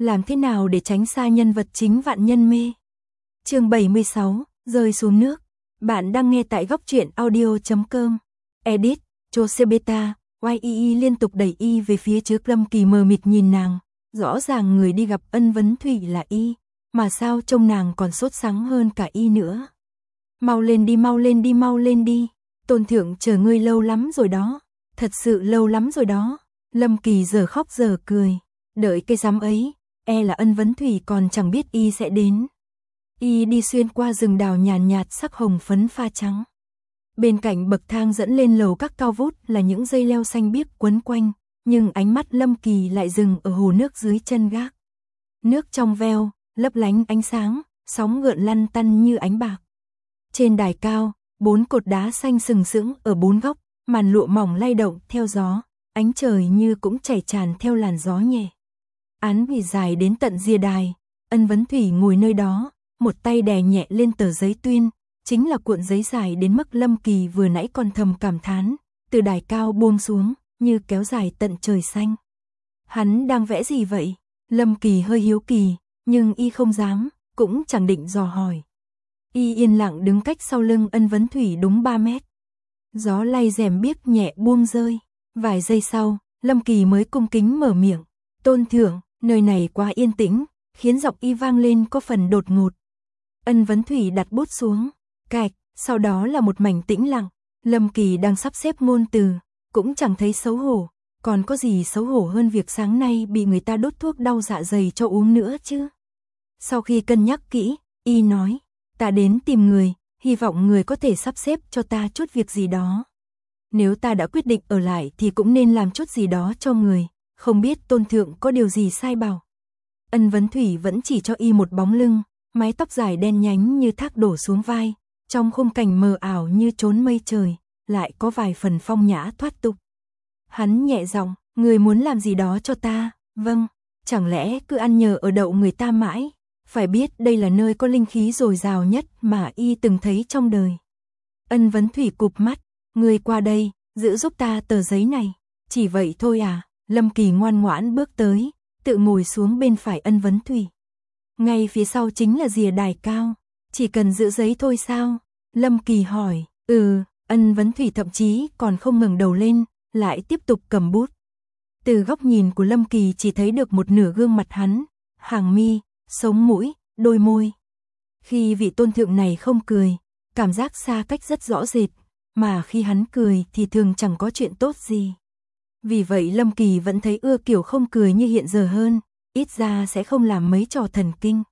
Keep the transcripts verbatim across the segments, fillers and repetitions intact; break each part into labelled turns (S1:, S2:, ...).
S1: Làm thế nào để tránh xa nhân vật chính vạn nhân mê? Chương bảy mươi sáu, rơi xuống nước. Bạn đang nghe tại góc truyện audio chấm com. Edit, Josebeta, i e e liên tục đẩy y về phía trước. Lâm Kỳ mờ mịt nhìn nàng, rõ ràng người đi gặp Ân Vấn Thủy là y, mà sao trông nàng còn sốt sắng hơn cả y nữa. Mau lên đi, mau lên đi, mau lên đi. Tôn thượng chờ ngươi lâu lắm rồi đó, thật sự lâu lắm rồi đó. Lâm Kỳ giờ khóc giờ cười, đợi cái rắm ấy, e là Ân Vấn Thủy còn chẳng biết y sẽ đến. Y đi xuyên qua rừng đào nhàn nhạt, nhạt sắc hồng phấn pha trắng. Bên cạnh bậc thang dẫn lên lầu các cao vút là những dây leo xanh biếc quấn quanh, nhưng ánh mắt Lâm Kỳ lại dừng ở hồ nước dưới chân gác. Nước trong veo, lấp lánh ánh sáng, sóng gợn lăn tăn như ánh bạc. Trên đài cao, bốn cột đá xanh sừng sững ở bốn góc, màn lụa mỏng lay động theo gió, ánh trời như cũng chảy tràn theo làn gió nhẹ. Án vì dài đến tận rìa đài, Ân Vấn Thủy ngồi nơi đó, một tay đè nhẹ lên tờ giấy tuyên, chính là cuộn giấy dài đến mức Lâm Kỳ vừa nãy còn thầm cảm thán, từ đài cao buông xuống, như kéo dài tận trời xanh. Hắn đang vẽ gì vậy? Lâm Kỳ hơi hiếu kỳ, nhưng y không dám, cũng chẳng định dò hỏi. Y yên lặng đứng cách sau lưng Ân Vấn Thủy đúng ba mét. Gió lay rèm biếc nhẹ buông rơi. Vài giây sau, Lâm Kỳ mới cung kính mở miệng. Tôn thượng, nơi này quá yên tĩnh, khiến giọng y vang lên có phần đột ngột. Ân Vấn Thủy đặt bút xuống, cạch, sau đó là một mảnh tĩnh lặng. Lâm Kỳ đang sắp xếp ngôn từ, cũng chẳng thấy xấu hổ. Còn có gì xấu hổ hơn việc sáng nay bị người ta đốt thuốc đau dạ dày cho uống nữa chứ? Sau khi cân nhắc kỹ, y nói, ta đến tìm người, hy vọng người có thể sắp xếp cho ta chút việc gì đó. Nếu ta đã quyết định ở lại thì cũng nên làm chút gì đó cho người, không biết tôn thượng có điều gì sai bảo. Ân Vấn Thủy vẫn chỉ cho y một bóng lưng, mái tóc dài đen nhánh như thác đổ xuống vai, trong khung cảnh mờ ảo như trốn mây trời, lại có vài phần phong nhã thoát tục. Hắn nhẹ giọng, người muốn làm gì đó cho ta? Vâng, chẳng lẽ cứ ăn nhờ ở đậu người ta mãi? Phải biết đây là nơi có linh khí dồi dào nhất mà y từng thấy trong đời. Ân Vấn Thủy cụp mắt, người qua đây, giữ giúp ta tờ giấy này. Chỉ vậy thôi à? Lâm Kỳ ngoan ngoãn bước tới, tự ngồi xuống bên phải Ân Vấn Thủy. Ngay phía sau chính là rìa đài cao, chỉ cần giữ giấy thôi sao? Lâm Kỳ hỏi, ừ, Ân Vấn Thủy thậm chí còn không ngẩng đầu lên, lại tiếp tục cầm bút. Từ góc nhìn của Lâm Kỳ chỉ thấy được một nửa gương mặt hắn, hàng mi, sống mũi, đôi môi. Khi vị tôn thượng này không cười, cảm giác xa cách rất rõ rệt, mà khi hắn cười thì thường chẳng có chuyện tốt gì. Vì vậy Lâm Kỳ vẫn thấy ưa kiểu không cười như hiện giờ hơn, ít ra sẽ không làm mấy trò thần kinh.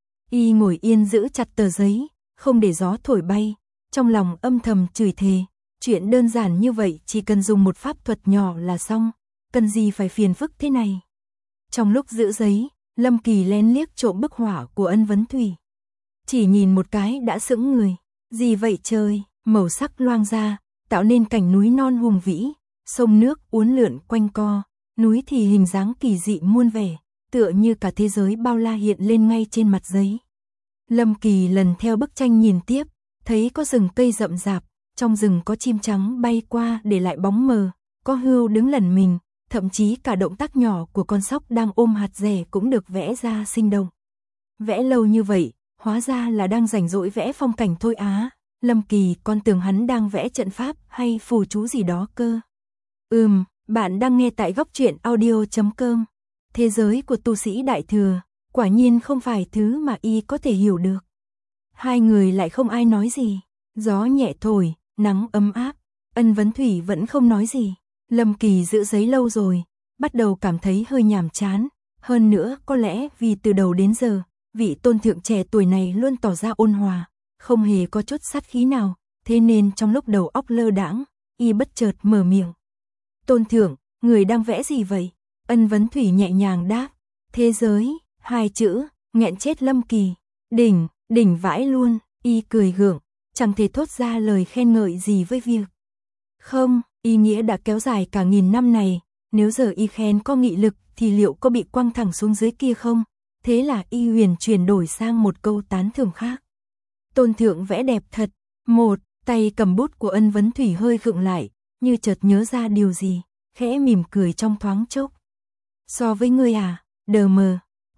S1: Y ngồi yên giữ chặt tờ giấy, không để gió thổi bay, trong lòng âm thầm chửi thề, chuyện đơn giản như vậy chỉ cần dùng một pháp thuật nhỏ là xong, cần gì phải phiền phức thế này. Trong lúc giữ giấy, Lâm Kỳ lén liếc trộm bức họa của Ân Vấn Thủy. Chỉ nhìn một cái đã sững người, gì vậy trời, màu sắc loang ra, tạo nên cảnh núi non hùng vĩ, sông nước uốn lượn quanh co, núi thì hình dáng kỳ dị muôn vẻ, tựa như cả thế giới bao la hiện lên ngay trên mặt giấy. Lâm Kỳ lần theo bức tranh nhìn tiếp, thấy có rừng cây rậm rạp, trong rừng có chim trắng bay qua để lại bóng mờ, có hươu đứng lẩn mình, thậm chí cả động tác nhỏ của con sóc đang ôm hạt dẻ cũng được vẽ ra sinh động. Vẽ lâu như vậy, hóa ra là đang rảnh rỗi vẽ phong cảnh thôi á. Lâm Kỳ còn tưởng hắn đang vẽ trận pháp hay phù chú gì đó cơ. Ừm, bạn đang nghe tại góc truyện audio chấm com. Thế giới của tu sĩ đại thừa, quả nhiên không phải thứ mà y có thể hiểu được. Hai người lại không ai nói gì. Gió nhẹ thổi, nắng ấm áp. Ân Vấn Thủy vẫn không nói gì. Lâm Kỳ giữ giấy lâu rồi, bắt đầu cảm thấy hơi nhàm chán. Hơn nữa có lẽ vì từ đầu đến giờ, vị tôn thượng trẻ tuổi này luôn tỏ ra ôn hòa, không hề có chút sát khí nào, thế nên trong lúc đầu óc lơ đãng, y bất chợt mở miệng. Tôn thượng, người đang vẽ gì vậy? Ân Vấn Thủy nhẹ nhàng đáp, thế giới, hai chữ, nghẹn chết Lâm Kỳ. Đỉnh, đỉnh vãi luôn, y cười gượng, chẳng thể thốt ra lời khen ngợi gì với việc. Không, ý nghĩa đã kéo dài cả nghìn năm này, nếu giờ y khen có nghị lực thì liệu có bị quăng thẳng xuống dưới kia không? Thế là y huyền chuyển đổi sang một câu tán thưởng khác. Tôn thượng vẽ đẹp thật. Một, tay cầm bút của Ân Vấn Thủy hơi khựng lại, như chợt nhớ ra điều gì, khẽ mỉm cười trong thoáng chốc. So với ngươi à, đờ mờ.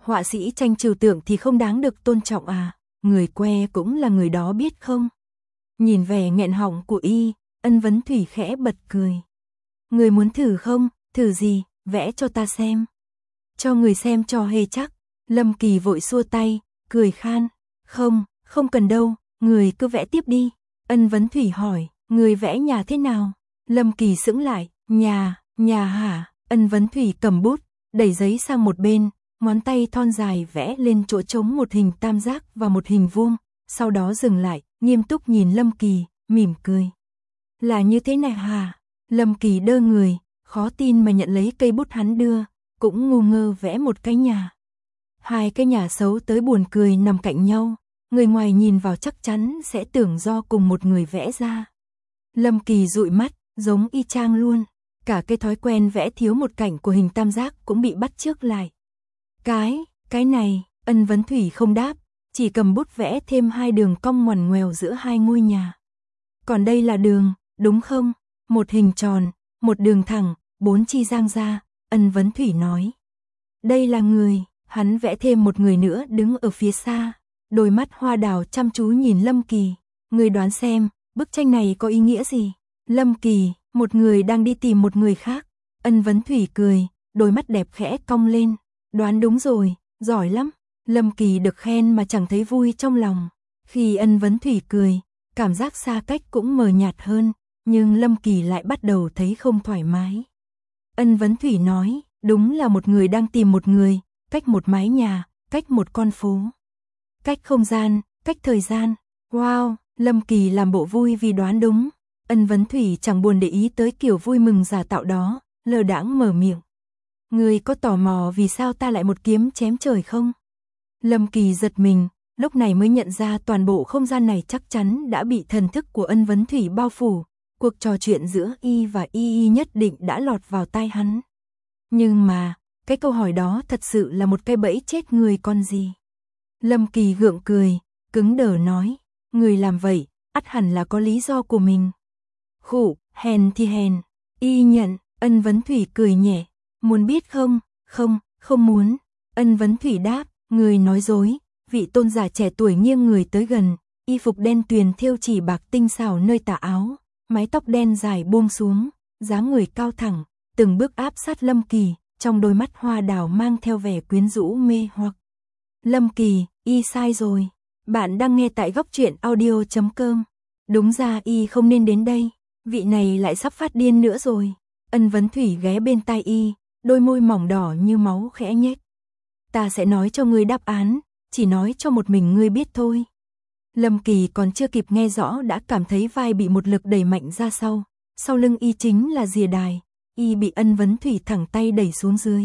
S1: Họa sĩ tranh trừu tượng thì không đáng được tôn trọng à, người que cũng là người đó biết không? Nhìn vẻ nghẹn họng của y, Ân Vấn Thủy khẽ bật cười. Người muốn thử không? Thử gì? Vẽ cho ta xem. Cho người xem cho hề chắc. Lâm Kỳ vội xua tay, cười khan. Không, không cần đâu, người cứ vẽ tiếp đi. Ân Vấn Thủy hỏi, người vẽ nhà thế nào? Lâm Kỳ sững lại, nhà, nhà hả? Ân Vấn Thủy cầm bút, đẩy giấy sang một bên, ngón tay thon dài vẽ lên chỗ trống một hình tam giác và một hình vuông, sau đó dừng lại, nghiêm túc nhìn Lâm Kỳ, mỉm cười. Là như thế này hả? Lâm Kỳ đơ người, khó tin mà nhận lấy cây bút hắn đưa, cũng ngu ngơ vẽ một cái nhà. Hai cái nhà xấu tới buồn cười nằm cạnh nhau, người ngoài nhìn vào chắc chắn sẽ tưởng do cùng một người vẽ ra. Lâm Kỳ dụi mắt, giống y chang luôn, cả cái thói quen vẽ thiếu một cảnh của hình tam giác cũng bị bắt chước lại. Cái, cái này, Ân Vấn Thủy không đáp, chỉ cầm bút vẽ thêm hai đường cong ngoằn ngoèo giữa hai ngôi nhà. Còn đây là đường, đúng không? Một hình tròn, một đường thẳng, bốn chi giang ra, Ân Vấn Thủy nói. Đây là người, hắn vẽ thêm một người nữa đứng ở phía xa, đôi mắt hoa đào chăm chú nhìn Lâm Kỳ. Người đoán xem, bức tranh này có ý nghĩa gì? Lâm Kỳ, một người đang đi tìm một người khác. Ân Vấn Thủy cười, đôi mắt đẹp khẽ cong lên. Đoán đúng rồi, giỏi lắm. Lâm Kỳ được khen mà chẳng thấy vui trong lòng. Khi Ân Vấn Thủy cười, cảm giác xa cách cũng mờ nhạt hơn, nhưng Lâm Kỳ lại bắt đầu thấy không thoải mái. Ân Vấn Thủy nói, đúng là một người đang tìm một người, cách một mái nhà, cách một con phố, cách không gian, cách thời gian. Wow, Lâm Kỳ làm bộ vui vì đoán đúng. Ân Vấn Thủy chẳng buồn để ý tới kiểu vui mừng giả tạo đó, lơ đãng mở miệng. Người có tò mò vì sao ta lại một kiếm chém trời không? Lâm Kỳ giật mình, lúc này mới nhận ra toàn bộ không gian này chắc chắn đã bị thần thức của Ân Vấn Thủy bao phủ. Cuộc trò chuyện giữa y và y y nhất định đã lọt vào tai hắn. Nhưng mà, cái câu hỏi đó thật sự là một cái bẫy chết người con gì. Lâm Kỳ gượng cười, cứng đờ nói, người làm vậy, ắt hẳn là có lý do của mình. Khụ, hèn thì hèn, y nhận. Ân Vấn Thủy cười nhẹ, muốn biết không? Không, không muốn. Ân Vấn Thủy đáp, người nói dối. Vị tôn giả trẻ tuổi nghiêng người tới gần, y phục đen tuyền thêu chỉ bạc tinh xảo nơi tà áo, mái tóc đen dài buông xuống, dáng người cao thẳng, từng bước áp sát Lâm Kỳ, trong đôi mắt hoa đào mang theo vẻ quyến rũ mê hoặc. Lâm Kỳ, y sai rồi. Bạn đang nghe tại góc truyện audio chấm com. Đúng ra y không nên đến đây, vị này lại sắp phát điên nữa rồi. Ân Vấn Thủy ghé bên tai y, đôi môi mỏng đỏ như máu khẽ nhếch. Ta sẽ nói cho ngươi đáp án, chỉ nói cho một mình ngươi biết thôi. Lâm Kỳ còn chưa kịp nghe rõ đã cảm thấy vai bị một lực đẩy mạnh ra sau, sau lưng y chính là rìa đài, y bị Ân Vấn Thủy thẳng tay đẩy xuống dưới.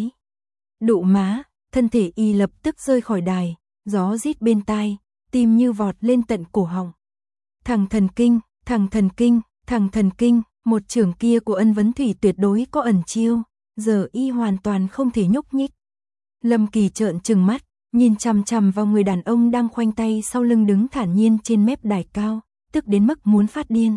S1: Đụ má, thân thể y lập tức rơi khỏi đài, gió rít bên tai, tim như vọt lên tận cổ họng. Thằng thần kinh, thằng thần kinh, thằng thần kinh, một chưởng kia của Ân Vấn Thủy tuyệt đối có ẩn chiêu, giờ y hoàn toàn không thể nhúc nhích. Lâm Kỳ trợn trừng mắt, nhìn chằm chằm vào người đàn ông đang khoanh tay sau lưng đứng thản nhiên trên mép đài cao, tức đến mức muốn phát điên.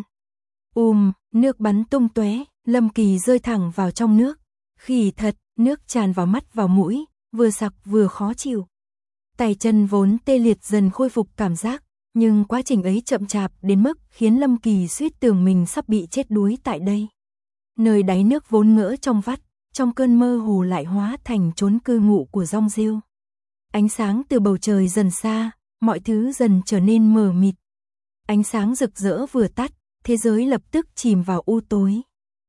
S1: Ùm, nước bắn tung tóe, Lâm Kỳ rơi thẳng vào trong nước. Khỉ thật, nước tràn vào mắt vào mũi, vừa sặc vừa khó chịu. Tay chân vốn tê liệt dần khôi phục cảm giác, nhưng quá trình ấy chậm chạp đến mức khiến Lâm Kỳ suýt tưởng mình sắp bị chết đuối tại đây. Nơi đáy nước vốn ngỡ trong vắt, trong cơn mơ hồ lại hóa thành chốn cư ngụ của dong rêu. Ánh sáng từ bầu trời dần xa, mọi thứ dần trở nên mờ mịt. Ánh sáng rực rỡ vừa tắt, thế giới lập tức chìm vào u tối.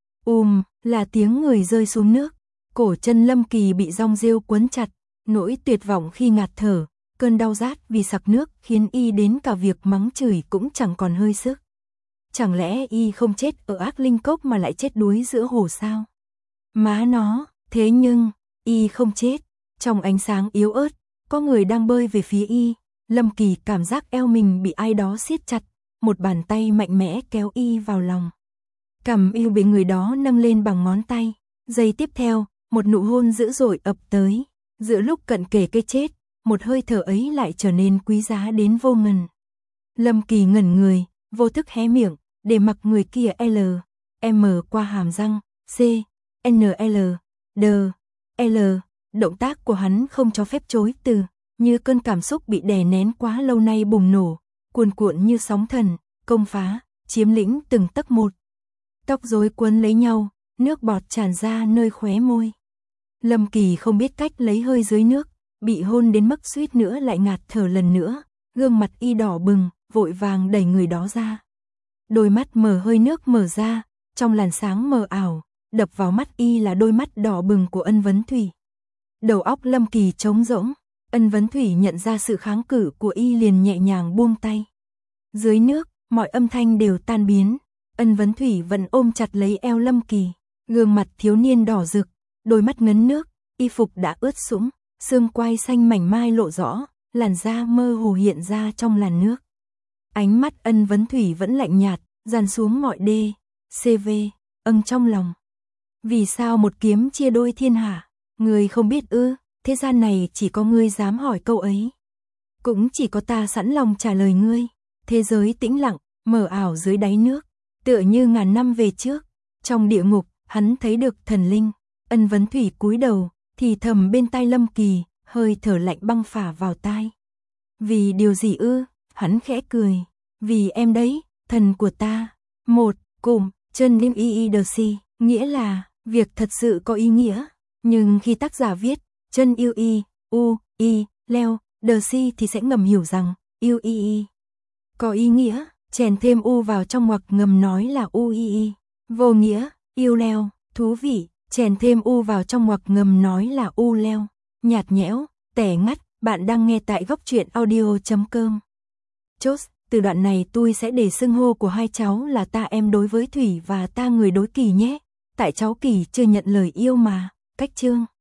S1: Ùm, là tiếng người rơi xuống nước, cổ chân Lâm Kỳ bị dong rêu quấn chặt, nỗi tuyệt vọng khi ngạt thở, cơn đau rát vì sặc nước khiến y đến cả việc mắng chửi cũng chẳng còn hơi sức. Chẳng lẽ y không chết ở Ác Linh Cốc mà lại chết đuối giữa hồ sao? Má nó, thế nhưng, y không chết. Trong ánh sáng yếu ớt, có người đang bơi về phía y. Lâm Kỳ cảm giác eo mình bị ai đó siết chặt, một bàn tay mạnh mẽ kéo y vào lòng. Cằm y bị người đó nâng lên bằng ngón tay. Giây tiếp theo, một nụ hôn dữ dội ập tới. Giữa lúc cận kề cái chết, một hơi thở ấy lại trở nên quý giá đến vô ngần. Lâm Kỳ ngẩn người, vô thức hé miệng, để mặc người kia L, M qua hàm răng, C, N L, D, L, Động tác của hắn không cho phép chối từ, như cơn cảm xúc bị đè nén quá lâu nay bùng nổ, cuồn cuộn như sóng thần, công phá, chiếm lĩnh từng tấc một. Tóc rối quấn lấy nhau, nước bọt tràn ra nơi khóe môi. Lâm Kỳ không biết cách lấy hơi dưới nước, bị hôn đến mức suýt nữa lại ngạt thở lần nữa, gương mặt y đỏ bừng, vội vàng đẩy người đó ra. Đôi mắt mở hơi nước mở ra, trong làn sáng mờ ảo, đập vào mắt y là đôi mắt đỏ bừng của Ân Vấn Thủy. Đầu óc Lâm Kỳ trống rỗng, Ân Vấn Thủy nhận ra sự kháng cự của y liền nhẹ nhàng buông tay. Dưới nước, mọi âm thanh đều tan biến, Ân Vấn Thủy vẫn ôm chặt lấy eo Lâm Kỳ, gương mặt thiếu niên đỏ rực, đôi mắt ngấn nước, y phục đã ướt sũng, xương quai xanh mảnh mai lộ rõ, làn da mơ hồ hiện ra trong làn nước. Ánh mắt Ân Vấn Thủy vẫn lạnh nhạt, dàn xuống mọi đê, xê vê, âng trong lòng. Vì sao một kiếm chia đôi thiên hạ, người không biết ư, thế gian này chỉ có ngươi dám hỏi câu ấy. Cũng chỉ có ta sẵn lòng trả lời ngươi. Thế giới tĩnh lặng, mờ ảo dưới đáy nước, tựa như ngàn năm về trước. Trong địa ngục, hắn thấy được thần linh. Ân Vấn Thủy cúi đầu, thì thầm bên tai Lâm Kỳ, hơi thở lạnh băng phả vào tai. Vì điều gì ư? Hắn khẽ cười. Vì em đấy, thần của ta. Một, cụm, chân im y y đờ si, nghĩa là, việc thật sự có ý nghĩa. Nhưng khi tác giả viết, chân yêu y, u, y, leo, đờ si thì sẽ ngầm hiểu rằng, yêu y y. Có ý nghĩa, chèn thêm u vào trong ngoặc ngầm nói là u y y. Vô nghĩa, yêu leo, thú vị, chèn thêm u vào trong ngoặc ngầm nói là u leo. Nhạt nhẽo, tẻ ngắt, bạn đang nghe tại góc truyện audio chấm com. Chốt, từ đoạn này tôi sẽ để xưng hô của hai cháu là ta em đối với Thủy và ta người đối Kỳ nhé. Tại cháu Kỳ chưa nhận lời yêu mà, cách chương.